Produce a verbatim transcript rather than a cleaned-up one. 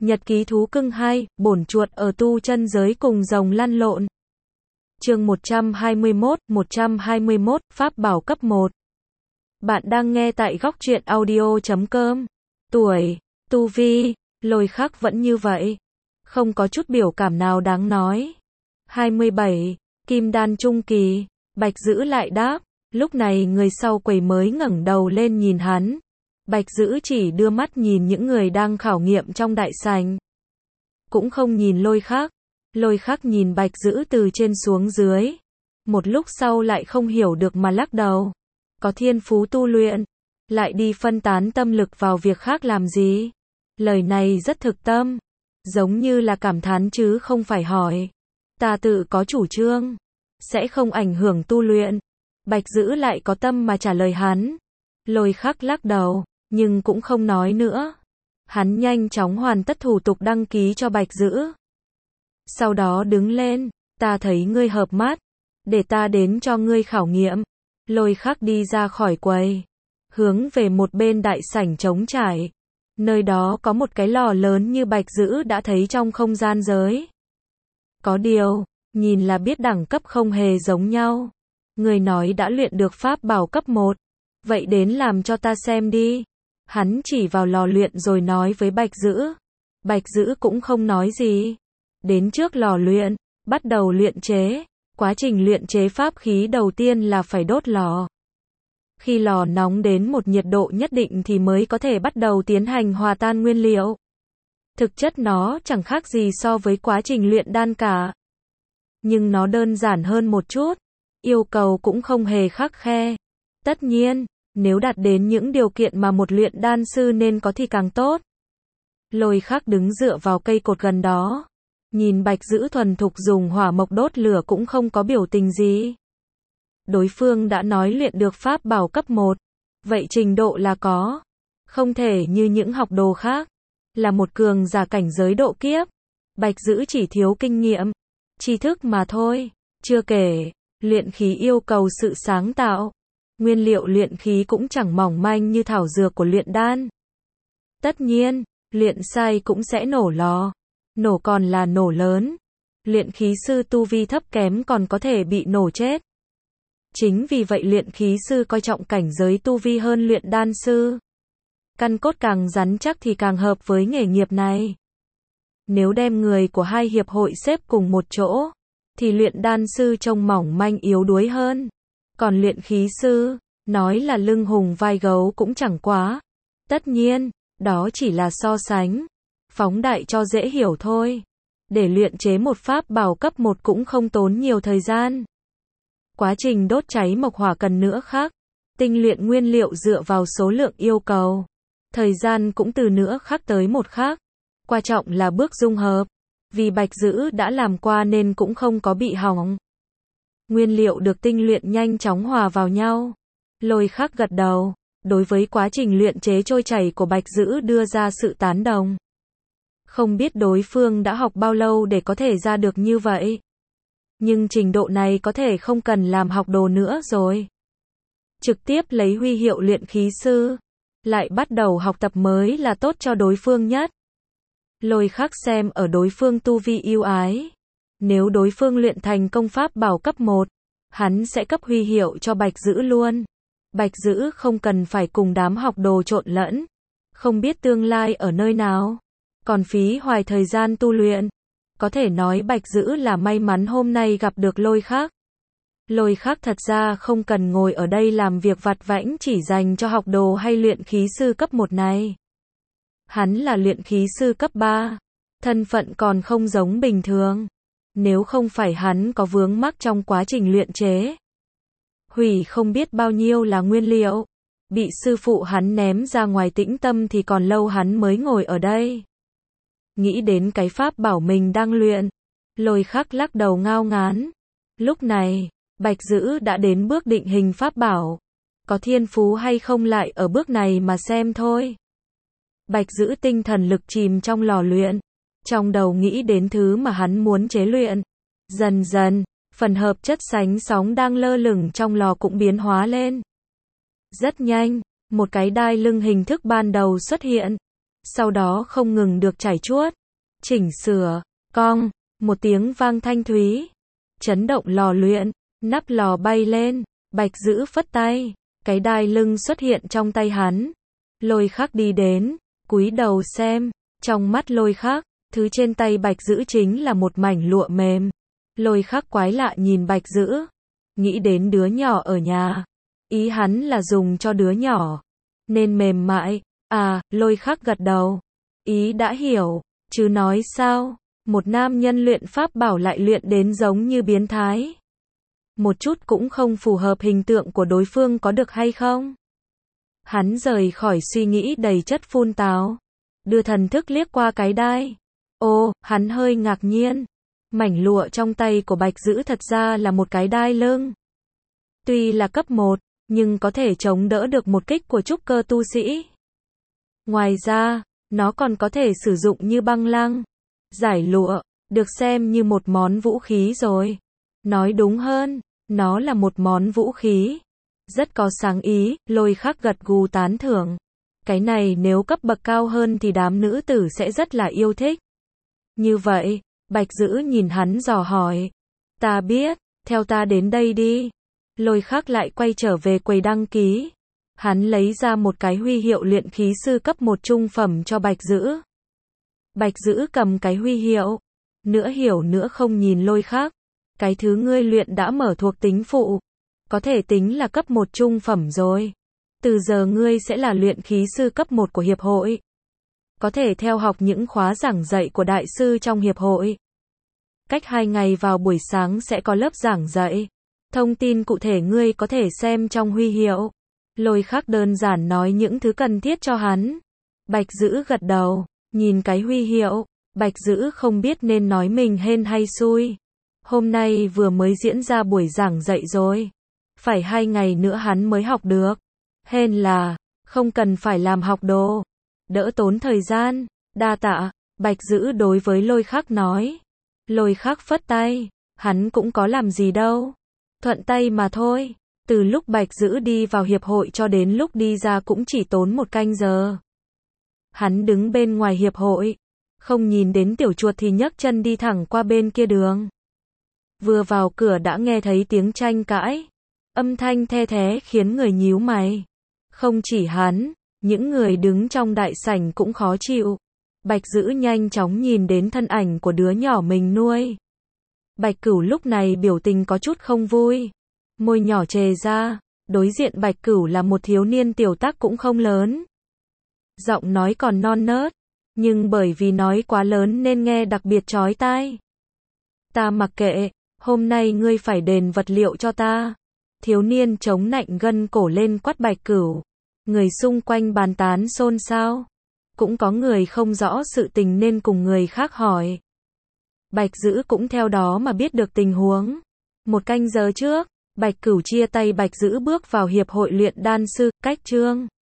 Nhật ký thú cưng hai, bổn chuột ở tu chân giới cùng rồng lăn lộn. Chương một trăm hai mươi mốt, một trăm hai mươi mốt, Pháp bảo cấp một. Bạn đang nghe tại góc truyện audio chấm com. Tuổi, tu vi, Lôi Khắc vẫn như vậy. Không có chút biểu cảm nào đáng nói. hai mươi bảy, Kim đan trung kỳ, Bạch Dữ lại đáp. Lúc này người sau quầy mới ngẩng đầu lên nhìn hắn. Bạch Dữ chỉ đưa mắt nhìn những người đang khảo nghiệm trong đại sảnh. Cũng không nhìn Lôi Khắc. Lôi Khắc nhìn Bạch Dữ từ trên xuống dưới. Một lúc sau lại không hiểu được mà lắc đầu. Có thiên phú tu luyện, lại đi phân tán tâm lực vào việc khác làm gì? Lời này rất thực tâm, giống như là cảm thán chứ không phải hỏi. Ta tự có chủ trương, sẽ không ảnh hưởng tu luyện. Bạch Dữ lại có tâm mà trả lời hắn. Lôi Khắc lắc đầu, nhưng cũng không nói nữa. Hắn nhanh chóng hoàn tất thủ tục đăng ký cho Bạch Dữ. Sau đó đứng lên, ta thấy ngươi hợp mắt, để ta đến cho ngươi khảo nghiệm. Lôi Khắc đi ra khỏi quầy, hướng về một bên đại sảnh trống trải. Nơi đó có một cái lò lớn như Bạch Dữ đã thấy trong không gian giới. Có điều, nhìn là biết đẳng cấp không hề giống nhau. Người nói đã luyện được pháp bảo cấp một, vậy đến làm cho ta xem đi. Hắn chỉ vào lò luyện rồi nói với Bạch Dữ. Bạch Dữ cũng không nói gì. Đến trước lò luyện, bắt đầu luyện chế. Quá trình luyện chế pháp khí đầu tiên là phải đốt lò. Khi lò nóng đến một nhiệt độ nhất định thì mới có thể bắt đầu tiến hành hòa tan nguyên liệu. Thực chất nó chẳng khác gì so với quá trình luyện đan cả. Nhưng nó đơn giản hơn một chút. Yêu cầu cũng không hề khắt khe. Tất nhiên, nếu đạt đến những điều kiện mà một luyện đan sư nên có thì càng tốt. Lôi Khắc đứng dựa vào cây cột gần đó. Nhìn Bạch Dữ thuần thục dùng hỏa mộc đốt lửa cũng không có biểu tình gì. Đối phương đã nói luyện được pháp bảo cấp một. Vậy trình độ là có. Không thể như những học đồ khác. Là một cường giả cảnh giới độ kiếp. Bạch Dữ chỉ thiếu kinh nghiệm, tri thức mà thôi. Chưa kể, luyện khí yêu cầu sự sáng tạo. Nguyên liệu luyện khí cũng chẳng mỏng manh như thảo dược của luyện đan. Tất nhiên, luyện sai cũng sẽ nổ lò. Nổ còn là nổ lớn. Luyện khí sư tu vi thấp kém còn có thể bị nổ chết. Chính vì vậy luyện khí sư coi trọng cảnh giới tu vi hơn luyện đan sư. Căn cốt càng rắn chắc thì càng hợp với nghề nghiệp này. Nếu đem người của hai hiệp hội xếp cùng một chỗ, thì luyện đan sư trông mỏng manh yếu đuối hơn. Còn luyện khí sư, nói là lưng hùng vai gấu cũng chẳng quá. Tất nhiên, đó chỉ là so sánh. Phóng đại cho dễ hiểu thôi. Để luyện chế một pháp bảo cấp một cũng không tốn nhiều thời gian. Quá trình đốt cháy mộc hỏa cần nữa khác. Tinh luyện nguyên liệu dựa vào số lượng yêu cầu. Thời gian cũng từ nữa khác tới một khác. Quan trọng là bước dung hợp. Vì Bạch Dữ đã làm qua nên cũng không có bị hỏng. Nguyên liệu được tinh luyện nhanh chóng hòa vào nhau. Lôi Khắc gật đầu. Đối với quá trình luyện chế trôi chảy của Bạch Dữ đưa ra sự tán đồng. Không biết đối phương đã học bao lâu để có thể ra được như vậy. Nhưng trình độ này có thể không cần làm học đồ nữa rồi. Trực tiếp lấy huy hiệu luyện khí sư. Lại bắt đầu học tập mới là tốt cho đối phương nhất. Lôi Khắc xem ở đối phương tu vi ưu ái. Nếu đối phương luyện thành công pháp bảo cấp một, hắn sẽ cấp huy hiệu cho Bạch Dữ luôn. Bạch Dữ không cần phải cùng đám học đồ trộn lẫn. Không biết tương lai ở nơi nào. Còn phí hoài thời gian tu luyện. Có thể nói Bạch Dữ là may mắn hôm nay gặp được Lôi Khắc. Lôi Khắc thật ra không cần ngồi ở đây làm việc vặt vãnh chỉ dành cho học đồ hay luyện khí sư cấp một này. Hắn là luyện khí sư cấp ba. Thân phận còn không giống bình thường. Nếu không phải hắn có vướng mắc trong quá trình luyện chế. Hủy không biết bao nhiêu là nguyên liệu. Bị sư phụ hắn ném ra ngoài tĩnh tâm thì còn lâu hắn mới ngồi ở đây. Nghĩ đến cái pháp bảo mình đang luyện. Lôi Khắc lắc đầu ngao ngán. Lúc này, Bạch Dữ đã đến bước định hình pháp bảo. Có thiên phú hay không lại ở bước này mà xem thôi. Bạch Dữ tinh thần lực chìm trong lò luyện. Trong đầu nghĩ đến thứ mà hắn muốn chế luyện. Dần dần, phần hợp chất sánh sóng đang lơ lửng trong lò cũng biến hóa lên. Rất nhanh, một cái đai lưng hình thức ban đầu xuất hiện. sau đó không ngừng được trải chuốt, chỉnh sửa, cong, một tiếng vang thanh thúy, chấn động lò luyện, nắp lò bay lên, Bạch Dữ phất tay, cái đai lưng xuất hiện trong tay hắn. Lôi Khắc đi đến, cúi đầu xem, trong mắt Lôi Khắc, thứ trên tay Bạch Dữ chính là một mảnh lụa mềm. Lôi Khắc quái lạ nhìn Bạch Dữ, nghĩ đến đứa nhỏ ở nhà, ý hắn là dùng cho đứa nhỏ, nên mềm mại. À, Lôi Khắc gật đầu, ý đã hiểu, chứ nói sao, một nam nhân luyện pháp bảo lại luyện đến giống như biến thái. Một chút cũng không phù hợp hình tượng của đối phương có được hay không? Hắn rời khỏi suy nghĩ đầy chất phun táo, đưa thần thức liếc qua cái đai. Ô, hắn hơi ngạc nhiên, mảnh lụa trong tay của Bạch Dữ thật ra là một cái đai lưng. Tuy là cấp một, nhưng có thể chống đỡ được một kích của trúc cơ tu sĩ. Ngoài ra, nó còn có thể sử dụng như băng lăng, giải lụa, được xem như một món vũ khí rồi. Nói đúng hơn, nó là một món vũ khí. Rất có sáng ý, Lôi Khắc gật gù tán thưởng. Cái này nếu cấp bậc cao hơn thì đám nữ tử sẽ rất là yêu thích. Như vậy, Bạch Dữ nhìn hắn dò hỏi. Ta biết, theo ta đến đây đi. Lôi Khắc lại quay trở về quầy đăng ký. Hắn lấy ra một cái huy hiệu luyện khí sư cấp một trung phẩm cho Bạch Dữ. Bạch Dữ cầm cái huy hiệu, nửa hiểu nửa không nhìn Lôi Khắc. Cái thứ ngươi luyện đã mở thuộc tính phụ, có thể tính là cấp một trung phẩm rồi. Từ giờ ngươi sẽ là luyện khí sư cấp một của hiệp hội. Có thể theo học những khóa giảng dạy của đại sư trong hiệp hội. Cách hai ngày vào buổi sáng sẽ có lớp giảng dạy. Thông tin cụ thể ngươi có thể xem trong huy hiệu. Lôi Khắc đơn giản nói những thứ cần thiết cho hắn. Bạch Dữ gật đầu, nhìn cái huy hiệu, Bạch Dữ không biết nên nói mình hên hay xui. Hôm nay vừa mới diễn ra buổi giảng dạy rồi. Phải hai ngày nữa hắn mới học được. Hên là, không cần phải làm học đồ. Đỡ tốn thời gian, đa tạ, Bạch Dữ đối với Lôi Khắc nói. Lôi Khắc phất tay, hắn cũng có làm gì đâu. Thuận tay mà thôi. Từ lúc Bạch Dữ đi vào hiệp hội cho đến lúc đi ra cũng chỉ tốn một canh giờ. Hắn đứng bên ngoài hiệp hội, không nhìn đến tiểu chuột thì nhấc chân đi thẳng qua bên kia đường. Vừa vào cửa đã nghe thấy tiếng tranh cãi. Âm thanh the thé khiến người nhíu mày. Không chỉ hắn, những người đứng trong đại sảnh cũng khó chịu. Bạch Dữ nhanh chóng nhìn đến thân ảnh của đứa nhỏ mình nuôi. Bạch Cửu lúc này biểu tình có chút không vui. Môi nhỏ trề ra, đối diện Bạch Cửu là một thiếu niên tiểu tác cũng không lớn. Giọng nói còn non nớt, nhưng bởi vì nói quá lớn nên nghe đặc biệt chói tai. Ta mặc kệ, hôm nay ngươi phải đền vật liệu cho ta. Thiếu niên chống nạnh gân cổ lên quát Bạch Cửu. Người xung quanh bàn tán xôn xao. Cũng có người không rõ sự tình nên cùng người khác hỏi. Bạch Dữ cũng theo đó mà biết được tình huống. Một canh giờ trước, Bạch Cửu chia tay Bạch Dữ bước vào hiệp hội luyện đan sư, cách chương